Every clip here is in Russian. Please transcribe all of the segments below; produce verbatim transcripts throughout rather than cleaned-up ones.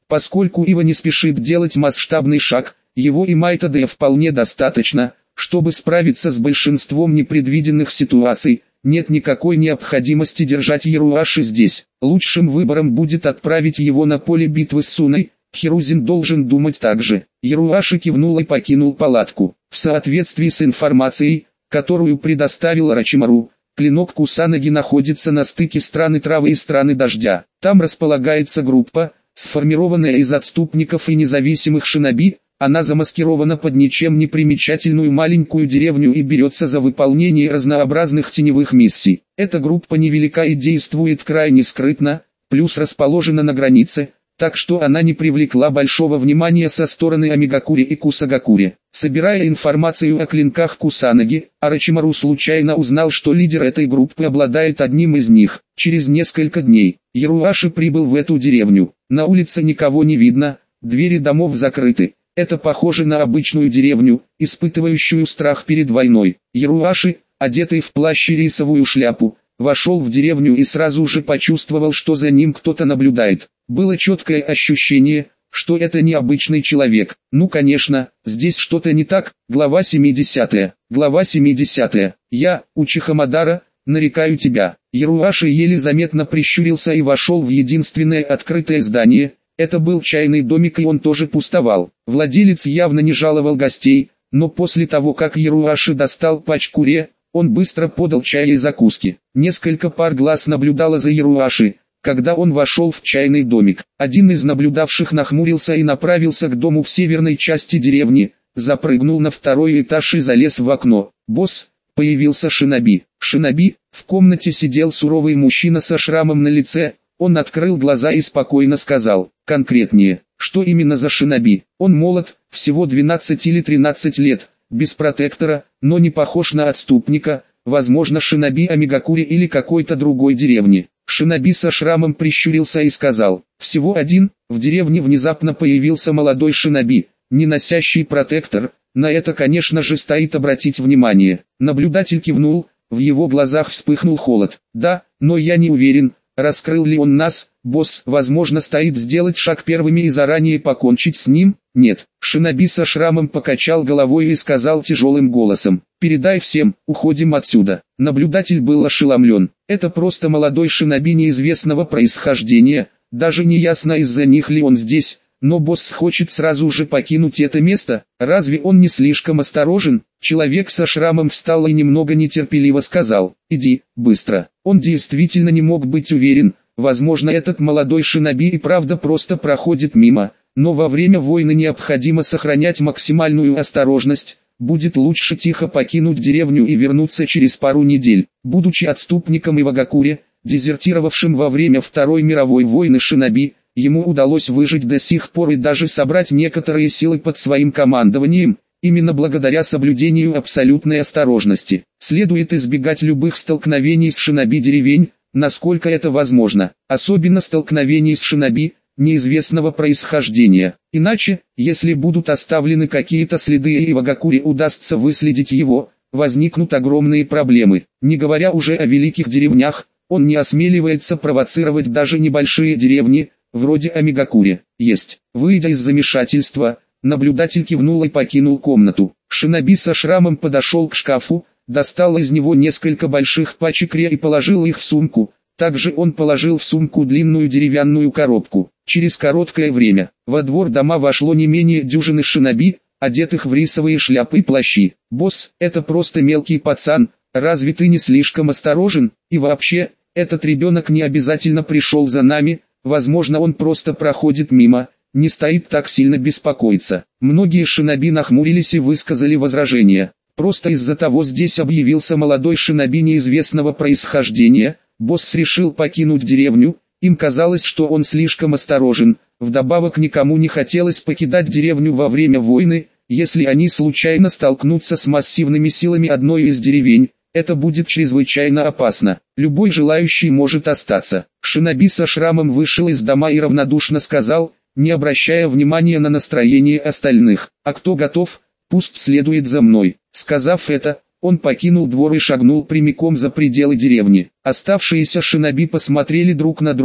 Поскольку Ива не спешит делать масштабный шаг, его и Майтадея вполне достаточно, чтобы справиться с большинством непредвиденных ситуаций. Нет никакой необходимости держать Яруаши здесь. Лучшим выбором будет отправить его на поле битвы с Суной. Хирузин должен думать так же. Яруаши кивнул и покинул палатку. В соответствии с информацией, которую предоставил Орочимару, клинок Кусанаги находится на стыке страны травы и страны дождя. Там располагается группа, сформированная из отступников и независимых шиноби. Она замаскирована под ничем не примечательную маленькую деревню и берется за выполнение разнообразных теневых миссий. Эта группа невелика и действует крайне скрытно, плюс расположена на границе, так что она не привлекла большого внимания со стороны Амигакури и Кусагакури. Собирая информацию о клинках Кусанаги, Орочимару случайно узнал, что лидер этой группы обладает одним из них. Через несколько дней Яруаши прибыл в эту деревню. На улице никого не видно, двери домов закрыты. Это похоже на обычную деревню, испытывающую страх перед войной. Яруаши, одетый в плащ и рисовую шляпу, вошел в деревню и сразу же почувствовал, что за ним кто-то наблюдает. Было четкое ощущение, что это не обычный человек. Ну конечно, здесь что-то не так. Глава семидесятая. Глава семидесятая. Я, Учиха Мадара, нарекаю тебя. Яруаши еле заметно прищурился и вошел в единственное открытое здание. Это был чайный домик, и он тоже пустовал. Владелец явно не жаловал гостей, но после того, как Яруаши достал пачку ре, он быстро подал чай и закуски. Несколько пар глаз наблюдало за Яруаши, когда он вошел в чайный домик. Один из наблюдавших нахмурился и направился к дому в северной части деревни, запрыгнул на второй этаж и залез в окно. «Босс!» — появился шиноби. Шиноби, в комнате сидел суровый мужчина со шрамом на лице. Он открыл глаза и спокойно сказал: «Конкретнее, что именно за шиноби?» Он молод, всего двенадцать или тринадцать лет, без протектора, но не похож на отступника, возможно шиноби Амигакури или какой-то другой деревни. Шиноби со шрамом прищурился и сказал: «Всего один». В деревне внезапно появился молодой шиноби, не носящий протектор. На это, конечно же, стоит обратить внимание. Наблюдатель кивнул, в его глазах вспыхнул холод. «Да, но я не уверен, раскрыл ли он нас, босс. Возможно, стоит сделать шаг первыми и заранее покончить с ним?» «Нет». Шиноби со шрамом покачал головой и сказал тяжелым голосом: «Передай всем, уходим отсюда». Наблюдатель был ошеломлен. Это просто молодой шиноби неизвестного происхождения, даже не ясно, из-за них ли он здесь. Но босс хочет сразу же покинуть это место. Разве он не слишком осторожен? Человек со шрамом встал и немного нетерпеливо сказал: «Иди, быстро». Он действительно не мог быть уверен. Возможно, этот молодой шиноби и правда просто проходит мимо. Но во время войны необходимо сохранять максимальную осторожность. Будет лучше тихо покинуть деревню и вернуться через пару недель. Будучи отступником Ивагакури, дезертировавшим во время Второй мировой войны шиноби, ему удалось выжить до сих пор и даже собрать некоторые силы под своим командованием. Именно благодаря соблюдению абсолютной осторожности, следует избегать любых столкновений с шиноби деревень, насколько это возможно, особенно столкновений с шиноби неизвестного происхождения. Иначе, если будут оставлены какие-то следы и Ивагакури удастся выследить его, возникнут огромные проблемы. Не говоря уже о великих деревнях, он не осмеливается провоцировать даже небольшие деревни, вроде Амигакури. Есть. Выйдя из замешательства, наблюдатель кивнул и покинул комнату. Шиноби со шрамом подошел к шкафу, достал из него несколько больших пачек ре и положил их в сумку. Также он положил в сумку длинную деревянную коробку. Через короткое время, во двор дома вошло не менее дюжины шиноби, одетых в рисовые шляпы и плащи. «Босс, это просто мелкий пацан, разве ты не слишком осторожен? И вообще, этот ребенок не обязательно пришел за нами, возможно, он просто проходит мимо, не стоит так сильно беспокоиться». Многие шиноби нахмурились и высказали возражения. Просто из-за того здесь объявился молодой шиноби неизвестного происхождения. Босс решил покинуть деревню. Им казалось, что он слишком осторожен. Вдобавок никому не хотелось покидать деревню во время войны. Если они случайно столкнутся с массивными силами одной из деревень, это будет чрезвычайно опасно. Любой желающий может остаться. Шиноби со шрамом вышел из дома и равнодушно сказал, не обращая внимания на настроение остальных: «А кто готов, пусть следует за мной». Сказав это, он покинул двор и шагнул прямиком за пределы деревни. Оставшиеся шиноби посмотрели друг на друга.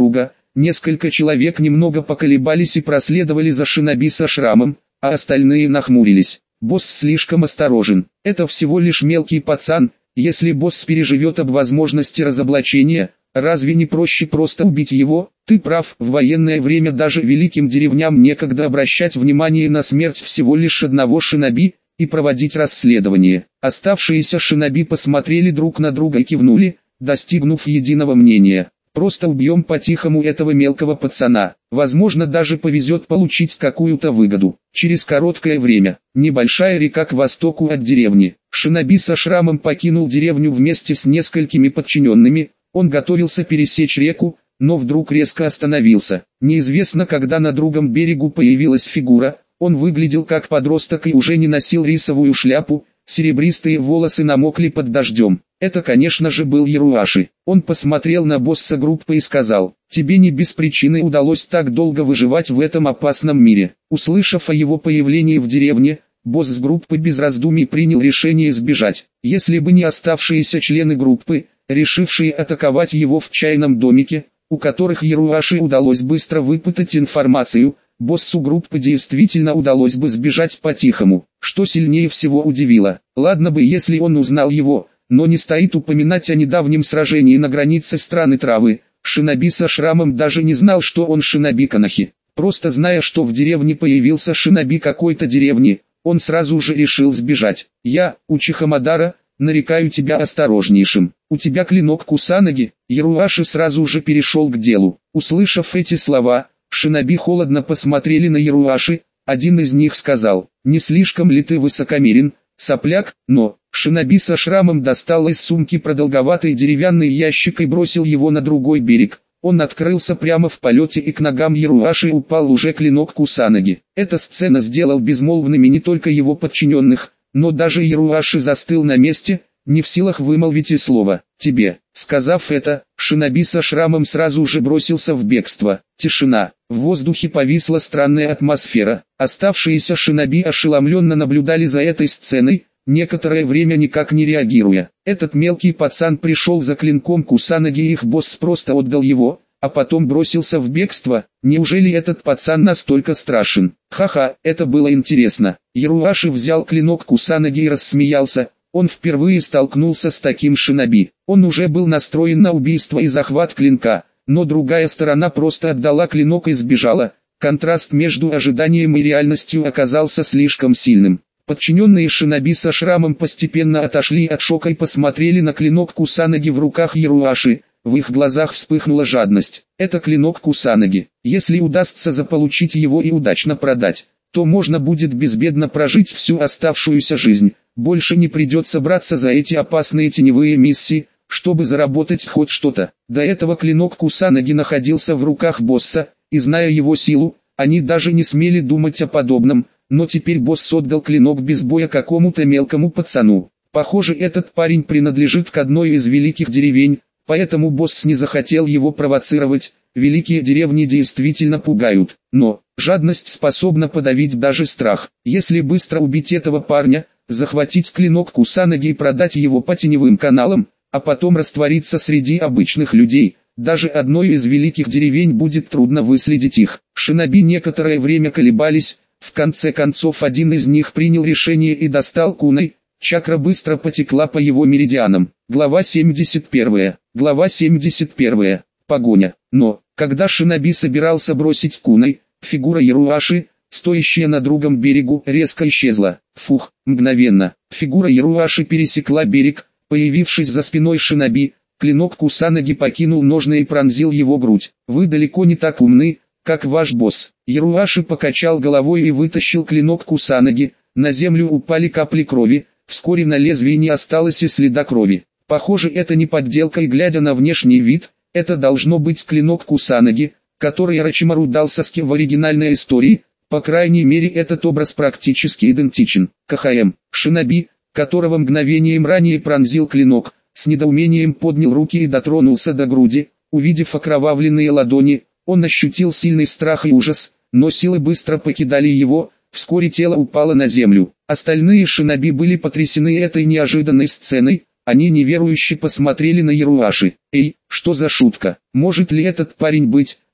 Несколько человек немного поколебались и проследовали за шиноби со шрамом, а остальные нахмурились. Босс слишком осторожен. Это всего лишь мелкий пацан. Если босс переживет об возможности разоблачения, разве не проще просто убить его? Ты прав, в военное время даже великим деревням некогда обращать внимание на смерть всего лишь одного шиноби и проводить расследование. Оставшиеся шиноби посмотрели друг на друга и кивнули, достигнув единого мнения. Просто убьем по-тихому этого мелкого пацана. Возможно, даже повезет получить какую-то выгоду. Через короткое время, небольшая река к востоку от деревни. Шиноби со шрамом покинул деревню вместе с несколькими подчиненными. Он готовился пересечь реку, но вдруг резко остановился. Неизвестно, когда на другом берегу появилась фигура. Он выглядел как подросток и уже не носил рисовую шляпу. Серебристые волосы намокли под дождем. Это, конечно же, был Яруаши. Он посмотрел на босса группы и сказал: «Тебе не без причины удалось так долго выживать в этом опасном мире». Услышав о его появлении в деревне, босс группы без раздумий принял решение сбежать. Если бы не оставшиеся члены группы, решившие атаковать его в чайном домике, у которых Яруаши удалось быстро выпытать информацию, боссу группы действительно удалось бы сбежать по-тихому. Что сильнее всего удивило: ладно бы если он узнал его, но не стоит упоминать о недавнем сражении на границе страны Травы. Шиноби со шрамом даже не знал, что он шиноби Канахи. Просто зная, что в деревне появился шиноби какой-то деревни, он сразу же решил сбежать. «Я, Учиха Мадара, нарекаю тебя осторожнейшим. У тебя клинок Кусанаги». Яруаши сразу же перешел к делу. Услышав эти слова, шиноби холодно посмотрели на Яруаши. Один из них сказал: «Не слишком ли ты высокомерен, сопляк?» Но шиноби со шрамом достал из сумки продолговатый деревянный ящик и бросил его на другой берег. Он открылся прямо в полете, и к ногам Яруаши упал уже клинок Кусанаги. Эта сцена сделала безмолвными не только его подчиненных, но даже Яруаши застыл на месте, не в силах вымолвить и слова. «Тебе». Сказав это, шиноби со шрамом сразу же бросился в бегство. Тишина. В воздухе повисла странная атмосфера. Оставшиеся шиноби ошеломленно наблюдали за этой сценой, некоторое время никак не реагируя. Этот мелкий пацан пришел за клинком Кусанаги, и их босс просто отдал его, а потом бросился в бегство. Неужели этот пацан настолько страшен? Ха-ха, это было интересно. Яруаши взял клинок Кусанаги и рассмеялся. Он впервые столкнулся с таким шиноби. Он уже был настроен на убийство и захват клинка, но другая сторона просто отдала клинок и сбежала. Контраст между ожиданием и реальностью оказался слишком сильным. Подчиненные шиноби со шрамом постепенно отошли от шока и посмотрели на клинок Кусанаги в руках Яруаши. В их глазах вспыхнула жадность. Это клинок Кусанаги. Если удастся заполучить его и удачно продать, то можно будет безбедно прожить всю оставшуюся жизнь. Больше не придется браться за эти опасные теневые миссии, чтобы заработать хоть что-то. До этого клинок Кусанаги находился в руках босса, и зная его силу, они даже не смели думать о подобном, но теперь босс отдал клинок без боя какому-то мелкому пацану. Похоже, этот парень принадлежит к одной из великих деревень, поэтому босс не захотел его провоцировать. Великие деревни действительно пугают, но жадность способна подавить даже страх. Если быстро убить этого парня, захватить клинок Кусанаги и продать его по теневым каналам, а потом раствориться среди обычных людей, даже одной из великих деревень будет трудно выследить их. Шиноби некоторое время колебались, в конце концов один из них принял решение и достал кунай. Чакра быстро потекла по его меридианам. Глава семьдесят первая. Глава семьдесят первая. Погоня. Но, когда шиноби собирался бросить кунай, фигура Яруаши, стоящая на другом берегу, резко исчезла. Фух, мгновенно. Фигура Яруаши пересекла берег, появившись за спиной шиноби. Клинок Кусанаги покинул ножны и пронзил его грудь. «Вы далеко не так умны, как ваш босс». Яруаши покачал головой и вытащил клинок Кусанаги. На землю упали капли крови. Вскоре на лезвии не осталось и следа крови. Похоже, это не подделка, и глядя на внешний вид, это должно быть клинок Кусанаги, который Орочимару дал Саске в оригинальной истории. По крайней мере, этот образ практически идентичен. КХМ. Шиноби, которого мгновением ранее пронзил клинок, с недоумением поднял руки и дотронулся до груди. Увидев окровавленные ладони, он ощутил сильный страх и ужас, но силы быстро покидали его. Вскоре тело упало на землю. Остальные шиноби были потрясены этой неожиданной сценой. Они неверующе посмотрели на Яруаши. «Эй, что за шутка? Может ли этот парень быть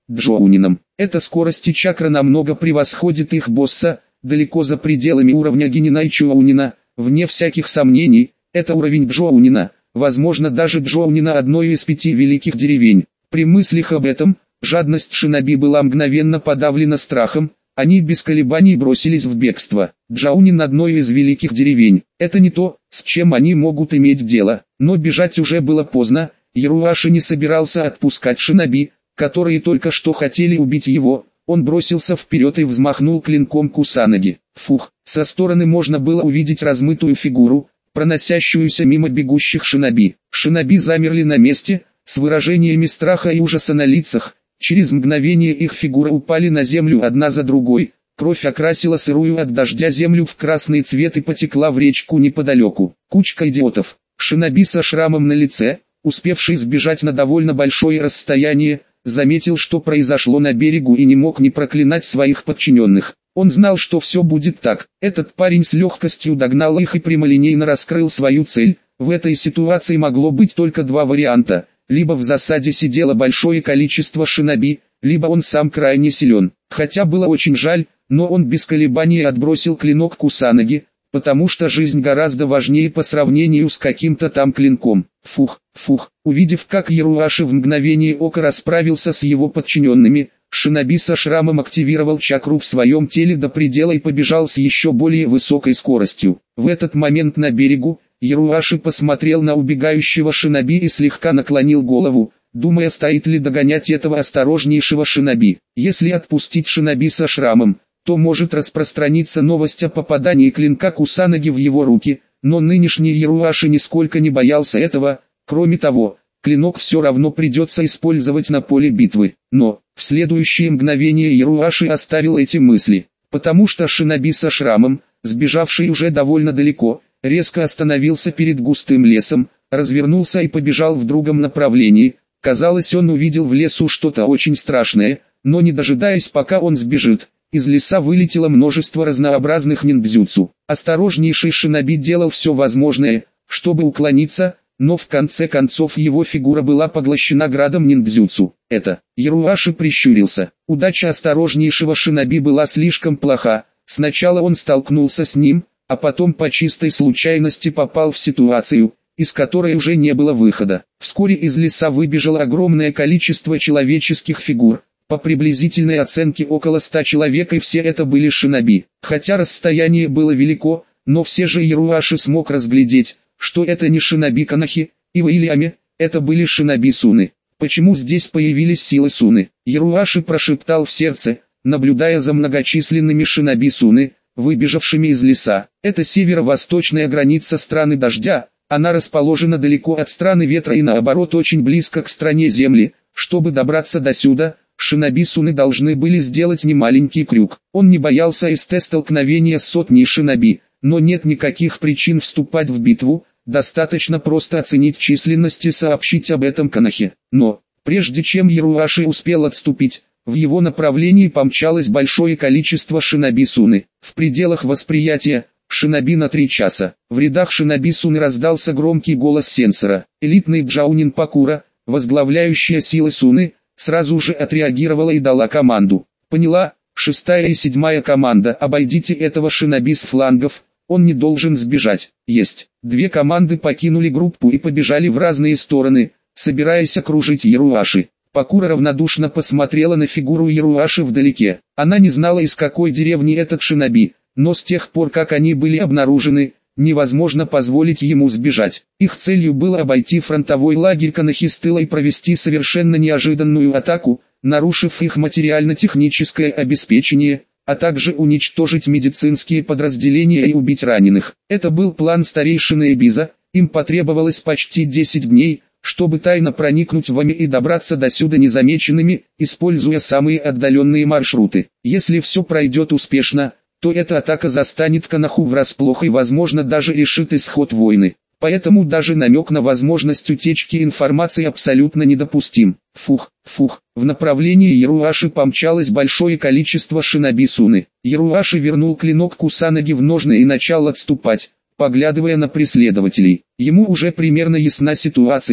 Джоунином. Эта скорость и чакра намного превосходит их босса, далеко за пределами уровня Генина и Чоунина. Вне всяких сомнений, это уровень Джоунина, возможно даже Джоунина одной из пяти великих деревень. При мыслях об этом, жадность шиноби была мгновенно подавлена страхом, они без колебаний бросились в бегство. Джоунин одной из великих деревень. Это не то, с чем они могут иметь дело, но бежать уже было поздно. Яруаши не собирался отпускать шиноби, которые только что хотели убить его. Он бросился вперед и взмахнул клинком Кусанаги. Фух, со стороны можно было увидеть размытую фигуру, проносящуюся мимо бегущих шиноби. Шиноби замерли на месте, с выражениями страха и ужаса на лицах. Через мгновение их фигуры упали на землю одна за другой. Кровь окрасила сырую от дождя землю в красный цвет и потекла в речку неподалеку. Кучка идиотов. Шиноби со шрамом на лице, успевший сбежать на довольно большое расстояние, заметил, что произошло на берегу и не мог не проклинать своих подчиненных. Он знал, что все будет так. Этот парень с легкостью догнал их и прямолинейно раскрыл свою цель. В этой ситуации могло быть только два варианта. Либо в засаде сидело большое количество шиноби, либо он сам крайне силен. Хотя было очень жаль, но он без колебаний отбросил клинок Кусанаги, потому что жизнь гораздо важнее по сравнению с каким-то там клинком. Фух, фух, увидев, как Яруаши в мгновение ока расправился с его подчиненными, шиноби со шрамом активировал чакру в своем теле до предела и побежал с еще более высокой скоростью. В этот момент на берегу, Яруаши посмотрел на убегающего шиноби и слегка наклонил голову, думая, стоит ли догонять этого осторожнейшего шиноби. Если отпустить шиноби со шрамом, то может распространиться новость о попадании клинка Кусанаги в его руки, но нынешний Яруаши нисколько не боялся этого. Кроме того, клинок все равно придется использовать на поле битвы. Но, в следующее мгновение Яруаши оставил эти мысли, потому что шиноби со шрамом, сбежавший уже довольно далеко, резко остановился перед густым лесом, развернулся и побежал в другом направлении. Казалось, он увидел в лесу что-то очень страшное, но не дожидаясь, пока он сбежит, из леса вылетело множество разнообразных ниндзюцу. Осторожнейший шиноби делал все возможное, чтобы уклониться, но в конце концов его фигура была поглощена градом ниндзюцу. Это, Яруаши прищурился. Удача осторожнейшего шиноби была слишком плоха. Сначала он столкнулся с ним, а потом по чистой случайности попал в ситуацию, из которой уже не было выхода. Вскоре из леса выбежало огромное количество человеческих фигур, по приблизительной оценке около ста человек, и все это были шиноби. Хотя расстояние было велико, но все же Яруаши смог разглядеть, что это не шиноби Канахи и Ваильями, это были шиноби Суны. Почему здесь появились силы Суны? Яруаши прошептал в сердце, наблюдая за многочисленными шиноби Суны, выбежавшими из леса. Это северо-восточная граница страны дождя, она расположена далеко от страны ветра и наоборот очень близко к стране земли. Чтобы добраться до сюда, шиноби Суны должны были сделать немаленький крюк. Он не боялся столкновения с сотней шиноби, но нет никаких причин вступать в битву, достаточно просто оценить численность и сообщить об этом Канахе. Но, прежде чем Яруаши успел отступить, в его направлении помчалось большое количество шиноби Суны. В пределах восприятия, шиноби на три часа. В рядах шиноби Суны раздался громкий голос сенсора. Элитный Джаунин Пакура, возглавляющая силы Суны, сразу же отреагировала и дала команду. Поняла, шестая и седьмая команда, обойдите этого шиноби с флангов, он не должен сбежать. Есть. Две команды покинули группу и побежали в разные стороны, собираясь окружить Яруаши. Пакура равнодушно посмотрела на фигуру Яруаши вдалеке. Она не знала, из какой деревни этот шиноби, но с тех пор, как они были обнаружены, невозможно позволить ему сбежать. Их целью было обойти фронтовой лагерь Канахи с тыла и провести совершенно неожиданную атаку, нарушив их материально-техническое обеспечение, а также уничтожить медицинские подразделения и убить раненых. Это был план старейшины Эбиза. Им потребовалось почти десять дней, чтобы тайно проникнуть в Ами и добраться до сюда незамеченными, используя самые отдаленные маршруты. Если все пройдет успешно, то эта атака застанет Канаху врасплох и возможно даже решит исход войны. Поэтому даже намек на возможность утечки информации абсолютно недопустим. Фух, фух, в направлении Яруаши помчалось большое количество шиноби Суны. Яруаши вернул клинок Кусанаги в ножны и начал отступать, поглядывая на преследователей. Ему уже примерно ясна ситуация,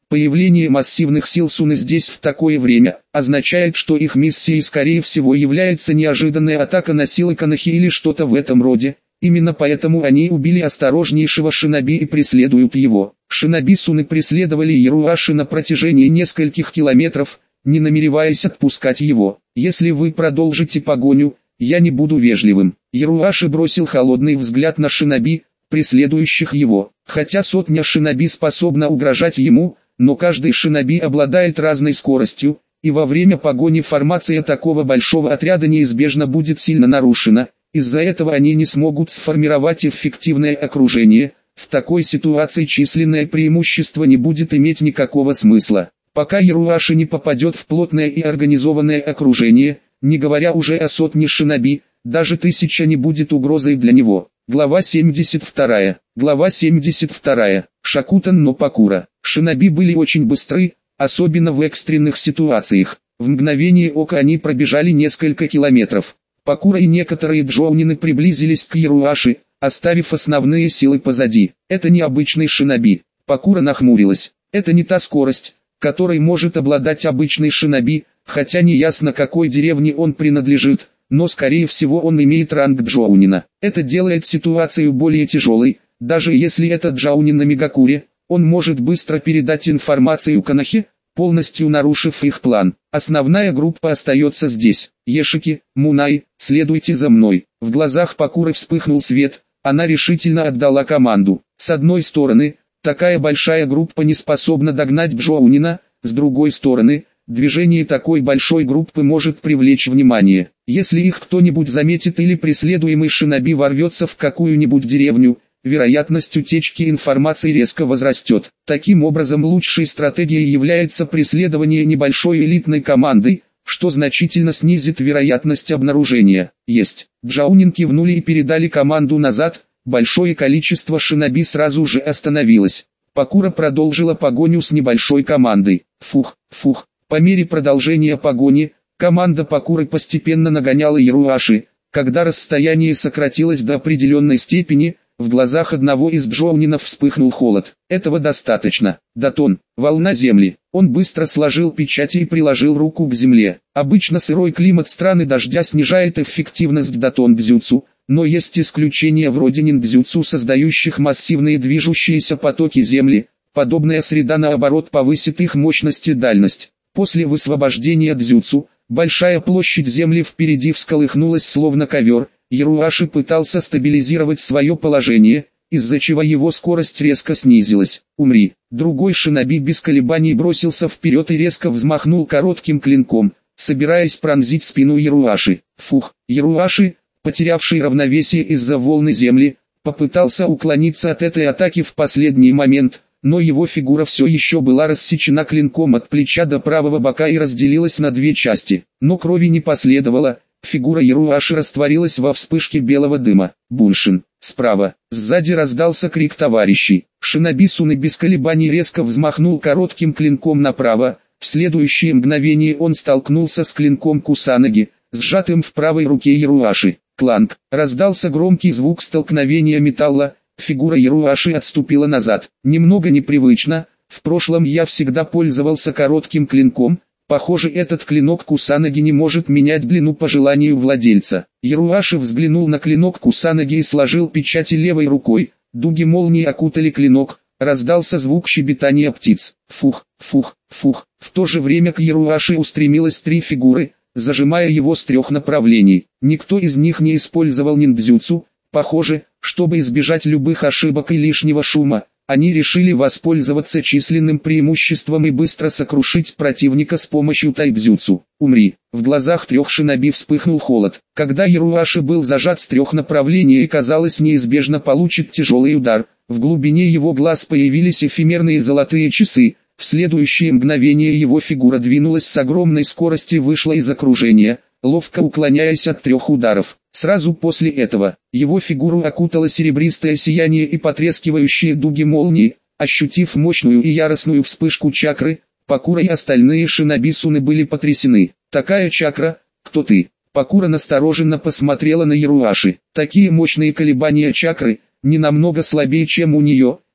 Появление массивных сил Суны здесь в такое время означает, что их миссией скорее всего является неожиданная атака на силы Конохи или что-то в этом роде. Именно поэтому они убили осторожнейшего шиноби и преследуют его. Шиноби Суны преследовали Яруаши на протяжении нескольких километров, не намереваясь отпускать его. Если вы продолжите погоню, я не буду вежливым. Яруаши бросил холодный взгляд на шиноби, преследующих его. Хотя сотня шиноби способна угрожать ему, но каждый шиноби обладает разной скоростью, и во время погони формация такого большого отряда неизбежно будет сильно нарушена. Из-за этого они не смогут сформировать эффективное окружение. В такой ситуации численное преимущество не будет иметь никакого смысла. Пока Яруаши не попадет в плотное и организованное окружение, не говоря уже о сотне шиноби, даже тысяча не будет угрозой для него. Глава семьдесят вторая. Глава семьдесят вторая. Шакутан но Пакура. Шиноби были очень быстры, особенно в экстренных ситуациях. В мгновение ока они пробежали несколько километров. Пакура и некоторые джоунины приблизились к Яруаши, оставив основные силы позади. Это необычный шиноби. Пакура нахмурилась. Это не та скорость, которой может обладать обычный шиноби, хотя не ясно какой деревне он принадлежит, но скорее всего он имеет ранг джоунина. Это делает ситуацию более тяжелой. Даже если это джоунин на Мегакуре, он может быстро передать информацию Конохе, полностью нарушив их план. Основная группа остается здесь. Ешики, Мунай, следуйте за мной. В глазах Пакуры вспыхнул свет, она решительно отдала команду. С одной стороны, такая большая группа не способна догнать джоунина, с другой стороны, движение такой большой группы может привлечь внимание. Если их кто-нибудь заметит или преследуемый шиноби ворвется в какую-нибудь деревню, вероятность утечки информации резко возрастет. Таким образом, лучшей стратегией является преследование небольшой элитной командой, что значительно снизит вероятность обнаружения. Есть. Джаунин кивнули и передали команду назад, большое количество шиноби сразу же остановилось. Пакура продолжила погоню с небольшой командой. Фух, фух. По мере продолжения погони, команда Пакуры постепенно нагоняла Яруаши. Когда расстояние сократилось до определенной степени, в глазах одного из джоунинов вспыхнул холод. Этого достаточно. Датон, волна земли. Он быстро сложил печати и приложил руку к земле. Обычно сырой климат страны дождя снижает эффективность датон-дзюцу, но есть исключения вроде ниндзюцу, создающих массивные движущиеся потоки земли. Подобная среда наоборот повысит их мощность и дальность. После высвобождения дзюцу, большая площадь земли впереди всколыхнулась словно ковер. Яруаши пытался стабилизировать свое положение, из-за чего его скорость резко снизилась. «Умри!» Другой шиноби без колебаний бросился вперед и резко взмахнул коротким клинком, собираясь пронзить спину Яруаши. Фух! Яруаши, потерявший равновесие из-за волны земли, попытался уклониться от этой атаки в последний момент, но его фигура все еще была рассечена клинком от плеча до правого бока и разделилась на две части. Но крови не последовало. Фигура Яруаши растворилась во вспышке белого дыма. Буншин. Справа. Сзади раздался крик товарищей. Шиноби Суны без колебаний резко взмахнул коротким клинком направо. В следующее мгновение он столкнулся с клинком Кусанаги, сжатым в правой руке Яруаши. Кланк. Раздался громкий звук столкновения металла. Фигура Яруаши отступила назад. Немного непривычно. В прошлом я всегда пользовался коротким клинком. Похоже, этот клинок Кусанаги не может менять длину по желанию владельца. Яруаши взглянул на клинок Кусанаги и сложил печати левой рукой. Дуги молнии окутали клинок. Раздался звук щебетания птиц. Фух, фух, фух. В то же время к Яруаши устремилось три фигуры, зажимая его с трех направлений. Никто из них не использовал ниндзюцу. Похоже, чтобы избежать любых ошибок и лишнего шума, они решили воспользоваться численным преимуществом и быстро сокрушить противника с помощью тайдзюцу. «Умри!» В глазах трех шиноби вспыхнул холод. Когда Яруаши был зажат с трех направлений и казалось неизбежно получит тяжелый удар, в глубине его глаз появились эфемерные золотые часы. В следующее мгновение его фигура двинулась с огромной скоростью и вышла из окружения, ловко уклоняясь от трех ударов. Сразу после этого, его фигуру окутало серебристое сияние и потрескивающие дуги молнии. Ощутив мощную и яростную вспышку чакры, Пакура и остальные шиноби Суны были потрясены. «Такая чакра, кто ты?» Пакура настороженно посмотрела на Яруаши. Такие мощные колебания чакры, не намного слабее, чем у нее,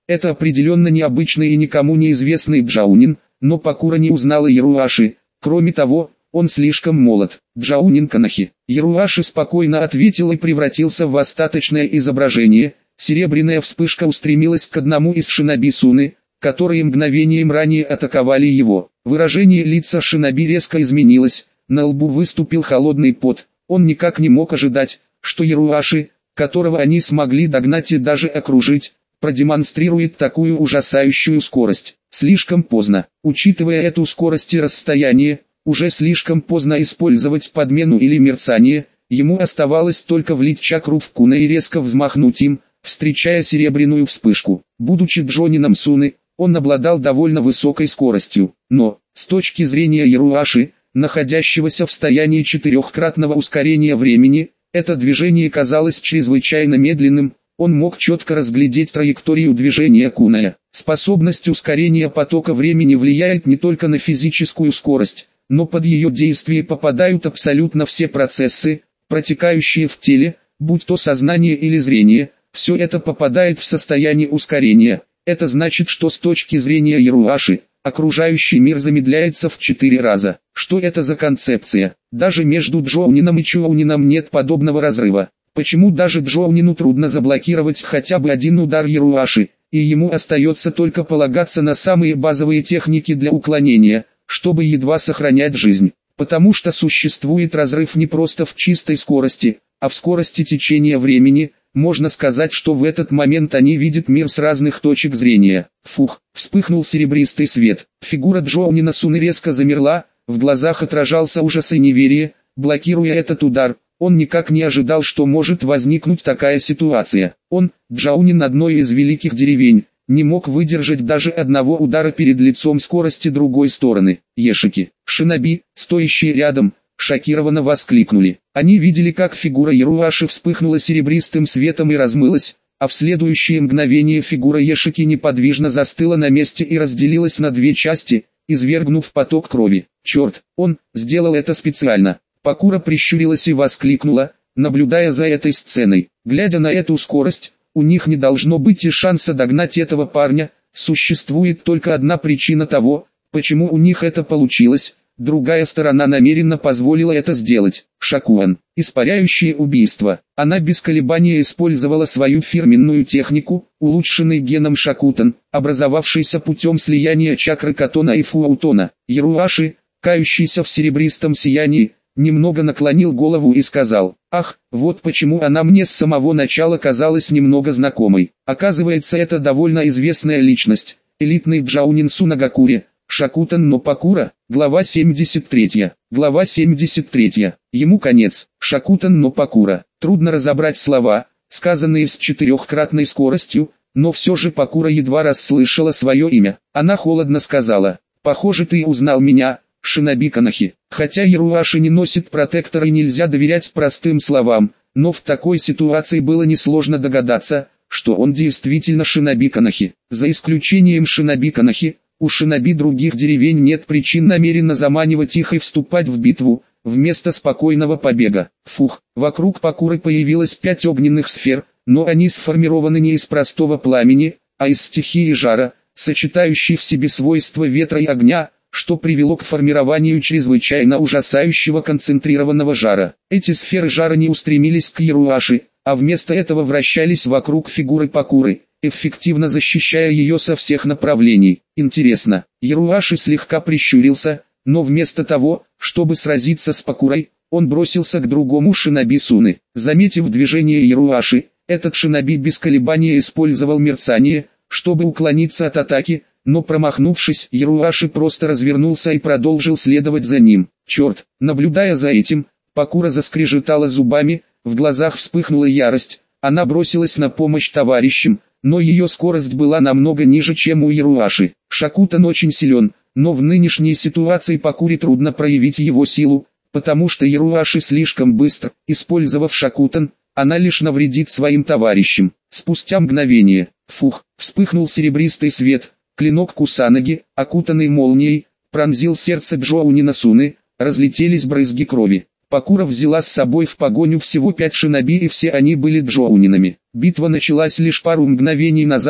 Это определенно необычный и никому неизвестный Джаунин, но Пакура не узнала Яруаши. Кроме того, он слишком молод. Джаунин Канахи. Яруаши спокойно ответил и превратился в остаточное изображение. Серебряная вспышка устремилась к одному из шиноби Суны, которые мгновением ранее атаковали его. Выражение лица шиноби резко изменилось, на лбу выступил холодный пот. Он никак не мог ожидать, что Яруаши, которого они смогли догнать и даже окружить, продемонстрирует такую ужасающую скорость. Слишком поздно. Учитывая эту скорость и расстояние, уже слишком поздно использовать подмену или мерцание. Ему оставалось только влить чакру в куна и резко взмахнуть им, встречая серебряную вспышку. Будучи Джонином Суны, он обладал довольно высокой скоростью, но, с точки зрения Яруаши, находящегося в состоянии четырехкратного ускорения времени, это движение казалось чрезвычайно медленным. Он мог четко разглядеть траекторию движения куная. Способность ускорения потока времени влияет не только на физическую скорость, но под ее действие попадают абсолютно все процессы, протекающие в теле, будь то сознание или зрение, все это попадает в состояние ускорения. Это значит, что с точки зрения Яруаши, окружающий мир замедляется в четыре раза. Что это за концепция? Даже между Джоунином и Чоунином нет подобного разрыва. Почему даже Джоунину трудно заблокировать хотя бы один удар Яруаши, и ему остается только полагаться на самые базовые техники для уклонения, чтобы едва сохранять жизнь? Потому что существует разрыв не просто в чистой скорости, а в скорости течения времени. Можно сказать, что в этот момент они видят мир с разных точек зрения. Фух, вспыхнул серебристый свет. Фигура Джоунина Суны резко замерла, в глазах отражался ужас и неверие. Блокируя этот удар, он никак не ожидал, что может возникнуть такая ситуация. Он, Джаунин одной из великих деревень, не мог выдержать даже одного удара перед лицом скорости другой стороны. Ешики, шиноби, стоящие рядом, шокированно воскликнули. Они видели, как фигура Яруаши вспыхнула серебристым светом и размылась, а в следующее мгновение фигура Ешики неподвижно застыла на месте и разделилась на две части, извергнув поток крови. Черт, он сделал это специально. Пакура прищурилась и воскликнула, наблюдая за этой сценой. Глядя на эту скорость, у них не должно быть и шанса догнать этого парня. Существует только одна причина того, почему у них это получилось. Другая сторона намеренно позволила это сделать. Шакуан. Испаряющее убийство. Она без колебания использовала свою фирменную технику, улучшенный геном Шакутан, образовавшийся путем слияния чакры Катона и Фуаутона. Яруаши, кающийся в серебристом сиянии, немного наклонил голову и сказал: «Ах, вот почему она мне с самого начала казалась немного знакомой. Оказывается, это довольно известная личность, элитный Джаунин Сунагакури, Шакутан но Пакура». Глава семьдесят три. Глава семьдесят три. Ему конец. Шакутан но Пакура. Трудно разобрать слова, сказанные с четырехкратной скоростью, но все же Пакура едва расслышала свое имя. Она холодно сказала: «Похоже, ты узнал меня, шиноби Канахи». Хотя Яруаши не носит протектора и нельзя доверять простым словам, но в такой ситуации было несложно догадаться, что он действительно шиноби Канахи. За исключением шиноби Канахи, у шиноби других деревень нет причин намеренно заманивать их и вступать в битву, вместо спокойного побега. Фух, вокруг Пакуры появилось пять огненных сфер, но они сформированы не из простого пламени, а из стихии жара, сочетающей в себе свойства ветра и огня, что привело к формированию чрезвычайно ужасающего концентрированного жара. Эти сферы жара не устремились к Яруаши, а вместо этого вращались вокруг фигуры Пакуры, эффективно защищая ее со всех направлений. Интересно, Яруаши слегка прищурился, но вместо того, чтобы сразиться с Пакурой, он бросился к другому шиноби Суны. Заметив движение Яруаши, этот шиноби без колебания использовал мерцание, чтобы уклониться от атаки, но промахнувшись, Яруаши просто развернулся и продолжил следовать за ним. Черт, наблюдая за этим, Пакура заскрежетала зубами, в глазах вспыхнула ярость, она бросилась на помощь товарищам, но ее скорость была намного ниже, чем у Яруаши. Шакутан очень силен, но в нынешней ситуации Пакуре трудно проявить его силу, потому что Яруаши слишком быстр. Использовав Шакутан, она лишь навредит своим товарищам. Спустя мгновение, фух, вспыхнул серебристый свет, клинок Кусанаги, окутанный молнией, пронзил сердце Джоунина Суны, разлетелись брызги крови. Пакура взяла с собой в погоню всего пять шиноби, и все они были Джоунинами. Битва началась лишь пару мгновений назад,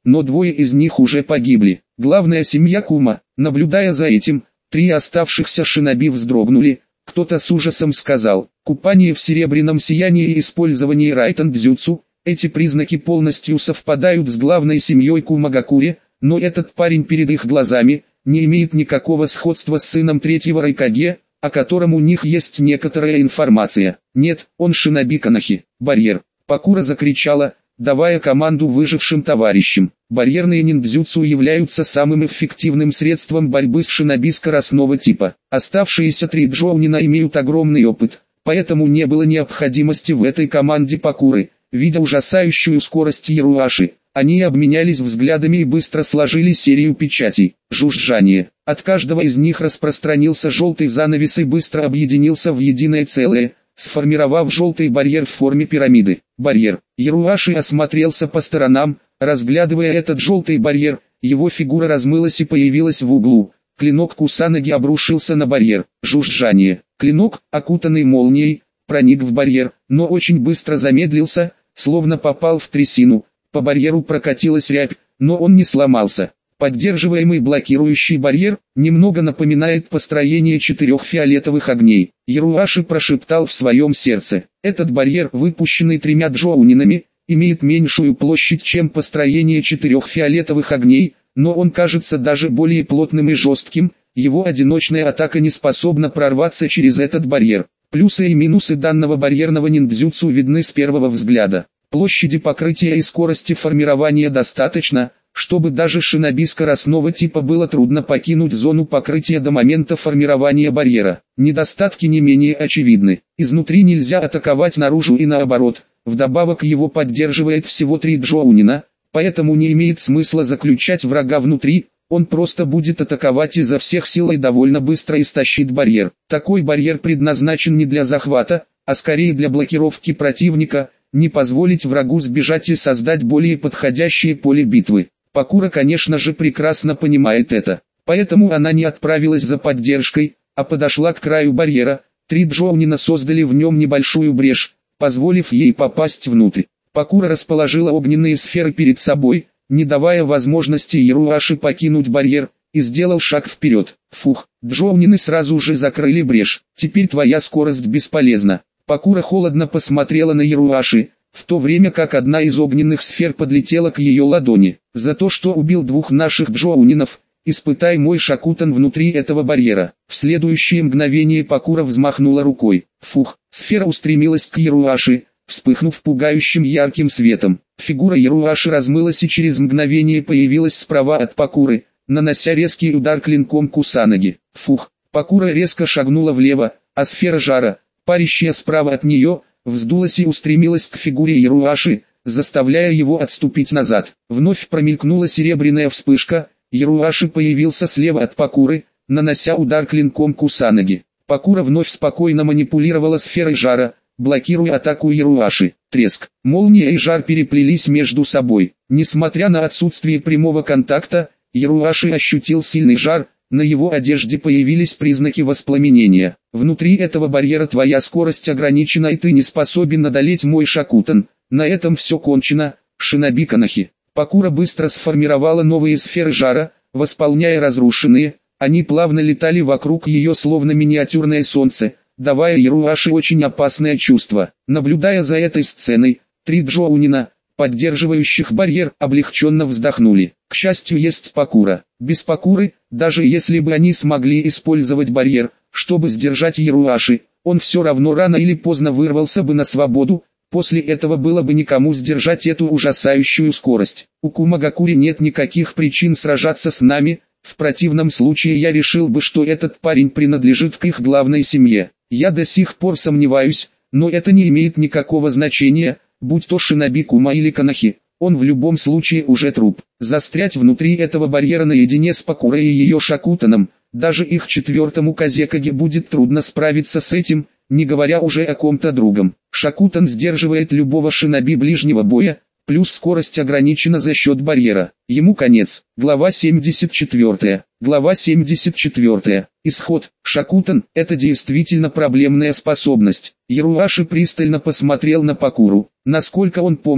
но двое из них уже погибли. Главная семья Кума, наблюдая за этим, три оставшихся шиноби вздрогнули. Кто-то с ужасом сказал: купание в серебряном сиянии и использование райтан-дзюцу. Эти признаки полностью совпадают с главной семьей Кумагакуре, но этот парень перед их глазами не имеет никакого сходства с сыном третьего Райкаге, о котором у них есть некоторая информация. Нет, он шиноби Канахи. Барьер. Пакура закричала, давая команду выжившим товарищам. Барьерные ниндзюцу являются самым эффективным средством борьбы с шиноби скоростного типа. Оставшиеся три джоунина имеют огромный опыт, поэтому не было необходимости в этой команде Пакуры. Видя ужасающую скорость Яруаши, они обменялись взглядами и быстро сложили серию печатей. Жужжание. От каждого из них распространился желтый занавес и быстро объединился в единое целое, сформировав желтый барьер в форме пирамиды. Барьер. Яруаши осмотрелся по сторонам, разглядывая этот желтый барьер. Его фигура размылась и появилась в углу. Клинок Кусанаги обрушился на барьер. Жужжание. Клинок, окутанный молнией, проник в барьер, но очень быстро замедлился, словно попал в трясину. По барьеру прокатилась рябь, но он не сломался. Поддерживаемый блокирующий барьер немного напоминает построение четырех фиолетовых огней. Яруаши прошептал в своем сердце: этот барьер, выпущенный тремя джоунинами, имеет меньшую площадь, чем построение четырех фиолетовых огней, но он кажется даже более плотным и жестким. Его одиночная атака не способна прорваться через этот барьер. Плюсы и минусы данного барьерного ниндзюцу видны с первого взгляда. Площади покрытия и скорости формирования достаточно, чтобы даже шиноби скоростного типа было трудно покинуть зону покрытия до момента формирования барьера. Недостатки не менее очевидны. Изнутри нельзя атаковать наружу и наоборот. Вдобавок его поддерживает всего три джоунина, поэтому не имеет смысла заключать врага внутри. Он просто будет атаковать изо всех сил и довольно быстро истощит барьер. Такой барьер предназначен не для захвата, а скорее для блокировки противника, не позволить врагу сбежать и создать более подходящее поле битвы. Пакура, конечно же, прекрасно понимает это, поэтому она не отправилась за поддержкой, а подошла к краю барьера. Три джоунина создали в нем небольшую брешь, позволив ей попасть внутрь. Пакура расположила огненные сферы перед собой, не давая возможности Яруаши покинуть барьер, и сделал шаг вперед. Фух, джоунины сразу же закрыли брешь. Теперь твоя скорость бесполезна. Пакура холодно посмотрела на Яруаши, в то время как одна из огненных сфер подлетела к ее ладони. За то, что убил двух наших джоунинов, испытай мой шакутан внутри этого барьера. В следующее мгновение Пакура взмахнула рукой. Фух, сфера устремилась к Яруаши, вспыхнув пугающим ярким светом. Фигура Яруаши размылась и через мгновение появилась справа от Пакуры, нанося резкий удар клинком Кусанаги. Фух, Пакура резко шагнула влево, а сфера жара, парящая справа от нее, вздулась и устремилась к фигуре Яруаши, заставляя его отступить назад. Вновь промелькнула серебряная вспышка, Яруаши появился слева от Пакуры, нанося удар клинком Кусанаги. Пакура вновь спокойно манипулировала сферой жара, блокируя атаку Яруаши. Треск. Молния и жар переплелись между собой. Несмотря на отсутствие прямого контакта, Яруаши ощутил сильный жар, на его одежде появились признаки воспламенения. Внутри этого барьера твоя скорость ограничена и ты не способен одолеть мой шакутан. На этом все кончено, шиноби Канахи. Пакура быстро сформировала новые сферы жара, восполняя разрушенные. Они плавно летали вокруг ее словно миниатюрное солнце, давая Яруаши очень опасное чувство. Наблюдая за этой сценой, три джоунина, поддерживающих барьер, облегченно вздохнули. К счастью, есть Пакура. Без Пакуры, даже если бы они смогли использовать барьер, чтобы сдержать Яруаши, он все равно рано или поздно вырвался бы на свободу. После этого было бы никому сдержать эту ужасающую скорость. У Кумагакури нет никаких причин сражаться с нами. В противном случае я решил бы, что этот парень принадлежит к их главной семье. Я до сих пор сомневаюсь, но это не имеет никакого значения, будь то шиноби Кума или Канахи, он в любом случае уже труп. Застрять внутри этого барьера наедине с Пакурой и ее шакутаном, даже их четвертому Казекаге будет трудно справиться с этим, не говоря уже о ком-то другом. Шакутан сдерживает любого шиноби ближнего боя, плюс скорость ограничена за счет барьера. Ему конец. Глава семьдесят четыре. Глава семьдесят четыре. Исход. Шакутан – это действительно проблемная способность. Яруаши пристально посмотрел на Пакуру. Насколько он помнит,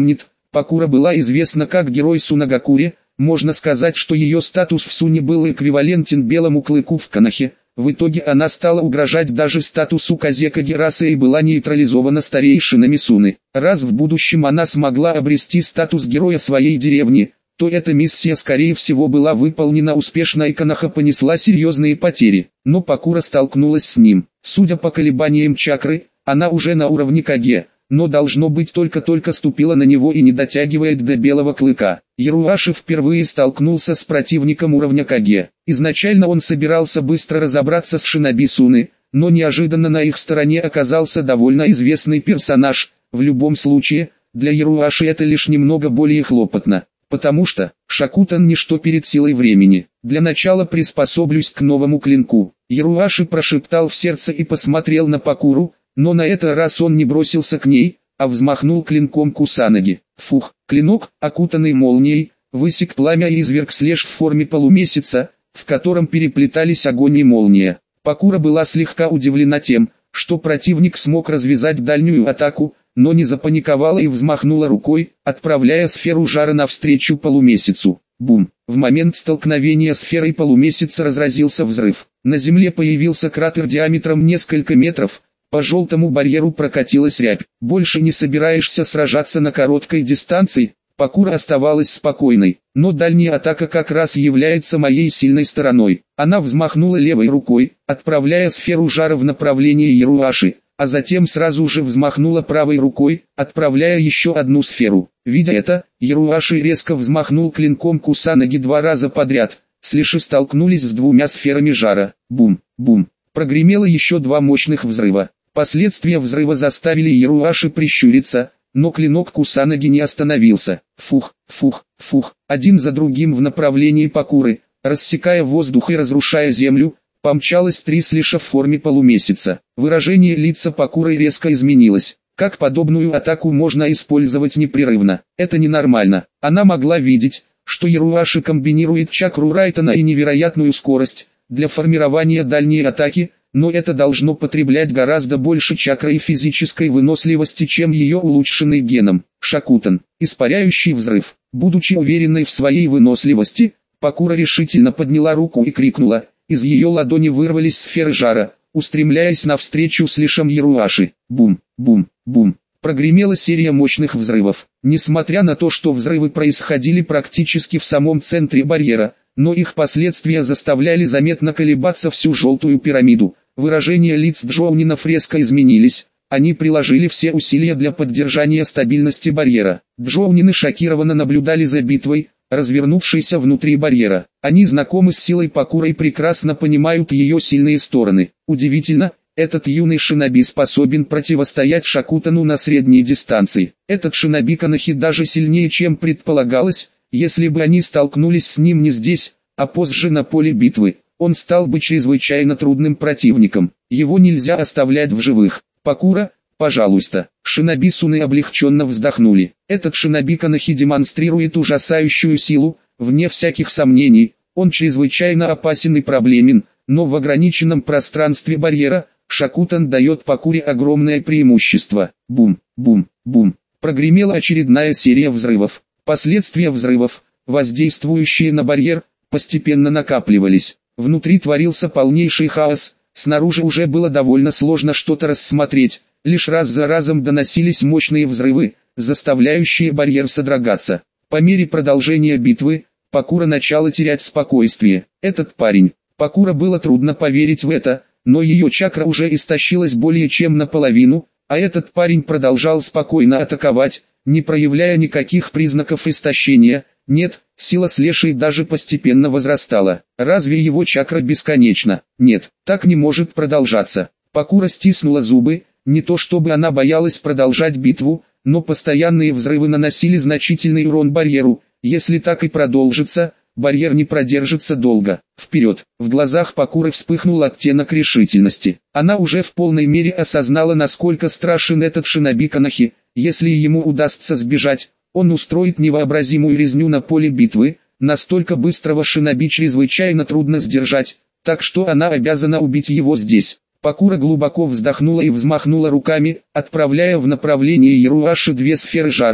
Пакура была известна как герой Сунагакури, можно сказать, что ее статус в Суне был эквивалентен белому клыку в Конохе. В итоге она стала угрожать даже статусу Казекаги расы и была нейтрализована старейшинами Суны. Раз в будущем она смогла обрести статус героя своей деревни, то эта миссия скорее всего была выполнена успешно и Коноха понесла серьезные потери. Но Пакура столкнулась с ним. Судя по колебаниям чакры, она уже на уровне Каге, но должно быть только-только ступила на него и не дотягивает до белого клыка. Яруаши впервые столкнулся с противником уровня Каге. Изначально он собирался быстро разобраться с шиноби Суны, но неожиданно на их стороне оказался довольно известный персонаж. В любом случае, для Яруаши это лишь немного более хлопотно, потому что Шакутан ничто перед силой времени. Для начала приспособлюсь к новому клинку. Яруаши прошептал в сердце и посмотрел на Пакуру, но на этот раз он не бросился к ней, а взмахнул клинком Кусанаги. Фух, клинок, окутанный молнией, высек пламя и изверг слежь в форме полумесяца, в котором переплетались огонь и молния. Пакура была слегка удивлена тем, что противник смог развязать дальнюю атаку, но не запаниковала и взмахнула рукой, отправляя сферу жара навстречу полумесяцу. Бум! В момент столкновения сферы и полумесяца разразился взрыв. На земле появился кратер диаметром несколько метров. По желтому барьеру прокатилась рябь. «Больше не собираешься сражаться на короткой дистанции?» Пакура оставалась спокойной, но дальняя атака как раз является моей сильной стороной. Она взмахнула левой рукой, отправляя сферу жара в направлении Яруаши, а затем сразу же взмахнула правой рукой, отправляя еще одну сферу. Видя это, Яруаши резко взмахнул клинком Кусанаги два раза подряд. Слеши столкнулись с двумя сферами жара. Бум, бум. Прогремело еще два мощных взрыва. Последствия взрыва заставили Яруаши прищуриться, но клинок Кусанаги не остановился. Фух, фух, фух, один за другим в направлении Пакуры, рассекая воздух и разрушая землю, помчалось три слеша в форме полумесяца. Выражение лица Пакуры резко изменилось. Как подобную атаку можно использовать непрерывно? Это ненормально. Она могла видеть, что Яруаши комбинирует чакру Райтона и невероятную скорость для формирования дальней атаки, но это должно потреблять гораздо больше чакры и физической выносливости, чем ее улучшенный геном. Шакутан, испаряющий взрыв. Будучи уверенной в своей выносливости, Пакура решительно подняла руку и крикнула. Из ее ладони вырвались сферы жара, устремляясь навстречу с лишем Яруаши. Бум, бум, бум. Прогремела серия мощных взрывов. Несмотря на то, что взрывы происходили практически в самом центре барьера, но их последствия заставляли заметно колебаться всю желтую пирамиду. Выражения лиц джоунинов резко изменились, они приложили все усилия для поддержания стабильности барьера. Джоунины шокированно наблюдали за битвой, развернувшейся внутри барьера. Они знакомы с силой Пакуры и прекрасно понимают ее сильные стороны. Удивительно, этот юный шиноби способен противостоять Шакутану на средней дистанции. Этот шиноби Конохи даже сильнее, чем предполагалось. Если бы они столкнулись с ним не здесь, а позже на поле битвы, он стал бы чрезвычайно трудным противником. Его нельзя оставлять в живых. Пакура, пожалуйста. Шиноби Суны облегченно вздохнули. Этот шиноби Конохи демонстрирует ужасающую силу, вне всяких сомнений. Он чрезвычайно опасен и проблемен, но в ограниченном пространстве барьера Шакутан дает Пакуре огромное преимущество. Бум, бум, бум. Прогремела очередная серия взрывов. Последствия взрывов, воздействующие на барьер, постепенно накапливались. Внутри творился полнейший хаос, снаружи уже было довольно сложно что-то рассмотреть, лишь раз за разом доносились мощные взрывы, заставляющие барьер содрогаться. По мере продолжения битвы, Пакура начала терять спокойствие. Этот парень, Пакура было трудно поверить в это, но ее чакра уже истощилась более чем наполовину, а этот парень продолжал спокойно атаковать, не проявляя никаких признаков истощения. Нет, сила слешей даже постепенно возрастала. Разве его чакра бесконечна? Нет, так не может продолжаться. Пакура стиснула зубы, не то чтобы она боялась продолжать битву, но постоянные взрывы наносили значительный урон барьеру. Если так и продолжится, барьер не продержится долго. Вперед! В глазах Пакуры вспыхнул оттенок решительности. Она уже в полной мере осознала, насколько страшен этот шиноби Конохи. Если ему удастся сбежать, он устроит невообразимую резню на поле битвы. Настолько быстрого шиноби чрезвычайно трудно сдержать, так что она обязана убить его здесь. Пакура глубоко вздохнула и взмахнула руками, отправляя в направлении Яруаши две сферы жара,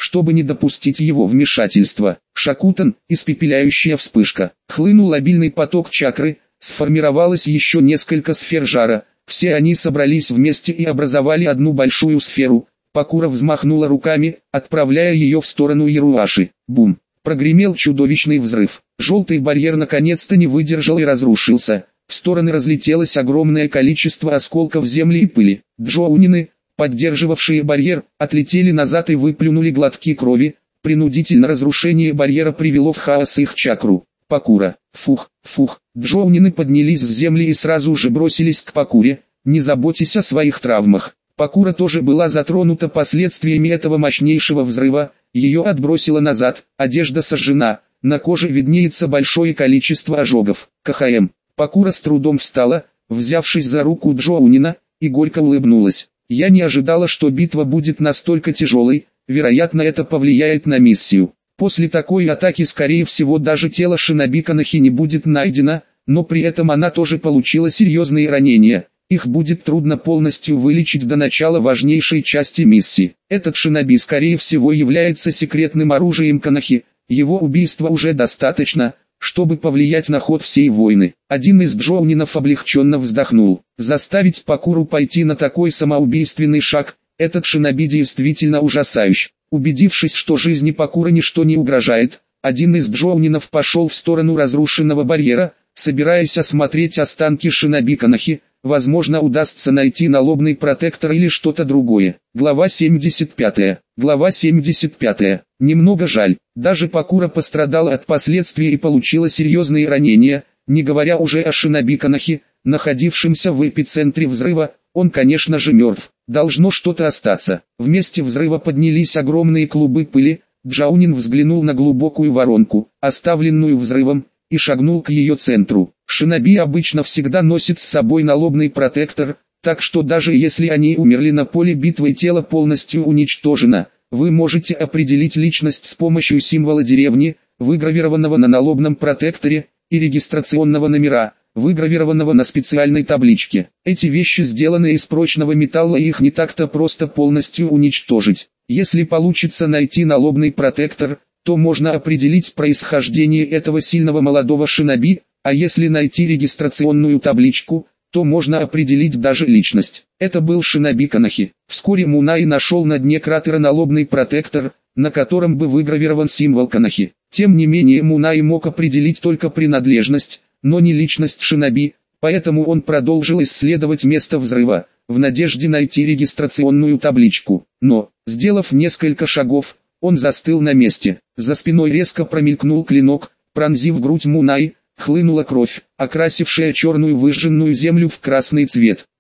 чтобы не допустить его вмешательства. Шакутан, испепеляющая вспышка. Хлынул обильный поток чакры, сформировалось еще несколько сфер жара. Все они собрались вместе и образовали одну большую сферу. Пакура взмахнула руками, отправляя ее в сторону Яруаши. Бум! Прогремел чудовищный взрыв. Желтый барьер наконец-то не выдержал и разрушился. В стороны разлетелось огромное количество осколков земли и пыли. Джоунины, поддерживавшие барьер, отлетели назад и выплюнули глотки крови. Принудительно разрушение барьера привело в хаос их чакру. Пакура. Фух, фух. Джоунины поднялись с земли и сразу же бросились к Пакуре. Не заботьтесь о своих травмах. Пакура тоже была затронута последствиями этого мощнейшего взрыва. Ее отбросило назад, одежда сожжена, на коже виднеется большое количество ожогов. КХМ. Пакура с трудом встала, взявшись за руку Джоунина, и горько улыбнулась. Я не ожидала, что битва будет настолько тяжелой, вероятно это повлияет на миссию. После такой атаки скорее всего даже тело Шиноби Канахи не будет найдено, но при этом она тоже получила серьезные ранения. Их будет трудно полностью вылечить до начала важнейшей части миссии. Этот шиноби скорее всего является секретным оружием Канахи. Его убийства уже достаточно, чтобы повлиять на ход всей войны. Один из джоунинов облегченно вздохнул. Заставить Пакуру пойти на такой самоубийственный шаг, этот шиноби действительно ужасающий. Убедившись, что жизни Пакуры ничто не угрожает, один из джоунинов пошел в сторону разрушенного барьера, собираясь осмотреть останки шиноби Канахи. Возможно, удастся найти налобный протектор или что-то другое. Глава семьдесят пятая. Глава семьдесят пятая. Немного жаль. Даже Пакура пострадала от последствий и получила серьезные ранения, не говоря уже о шиноби Канахи, находившемся в эпицентре взрыва. Он, конечно же, мертв. Должно что-то остаться. В месте взрыва поднялись огромные клубы пыли. Джаунин взглянул на глубокую воронку, оставленную взрывом, и шагнул к ее центру. Шиноби обычно всегда носит с собой налобный протектор, так что даже если они умерли на поле битвы и тело полностью уничтожено, вы можете определить личность с помощью символа деревни, выгравированного на налобном протекторе, и регистрационного номера, выгравированного на специальной табличке. Эти вещи сделаны из прочного металла и их не так-то просто полностью уничтожить. Если получится найти налобный протектор, то можно определить происхождение этого сильного молодого шиноби, а если найти регистрационную табличку, то можно определить даже личность. Это был шиноби Канахи. Вскоре Мунай нашел на дне кратера налобный протектор, на котором бы выгравирован символ Канахи. Тем не менее Мунай мог определить только принадлежность, но не личность шиноби, поэтому он продолжил исследовать место взрыва, в надежде найти регистрационную табличку. Но, сделав несколько шагов, он застыл на месте. За спиной резко промелькнул клинок, пронзив грудь Мунай, хлынула кровь, окрасившая черную выжженную землю в красный цвет.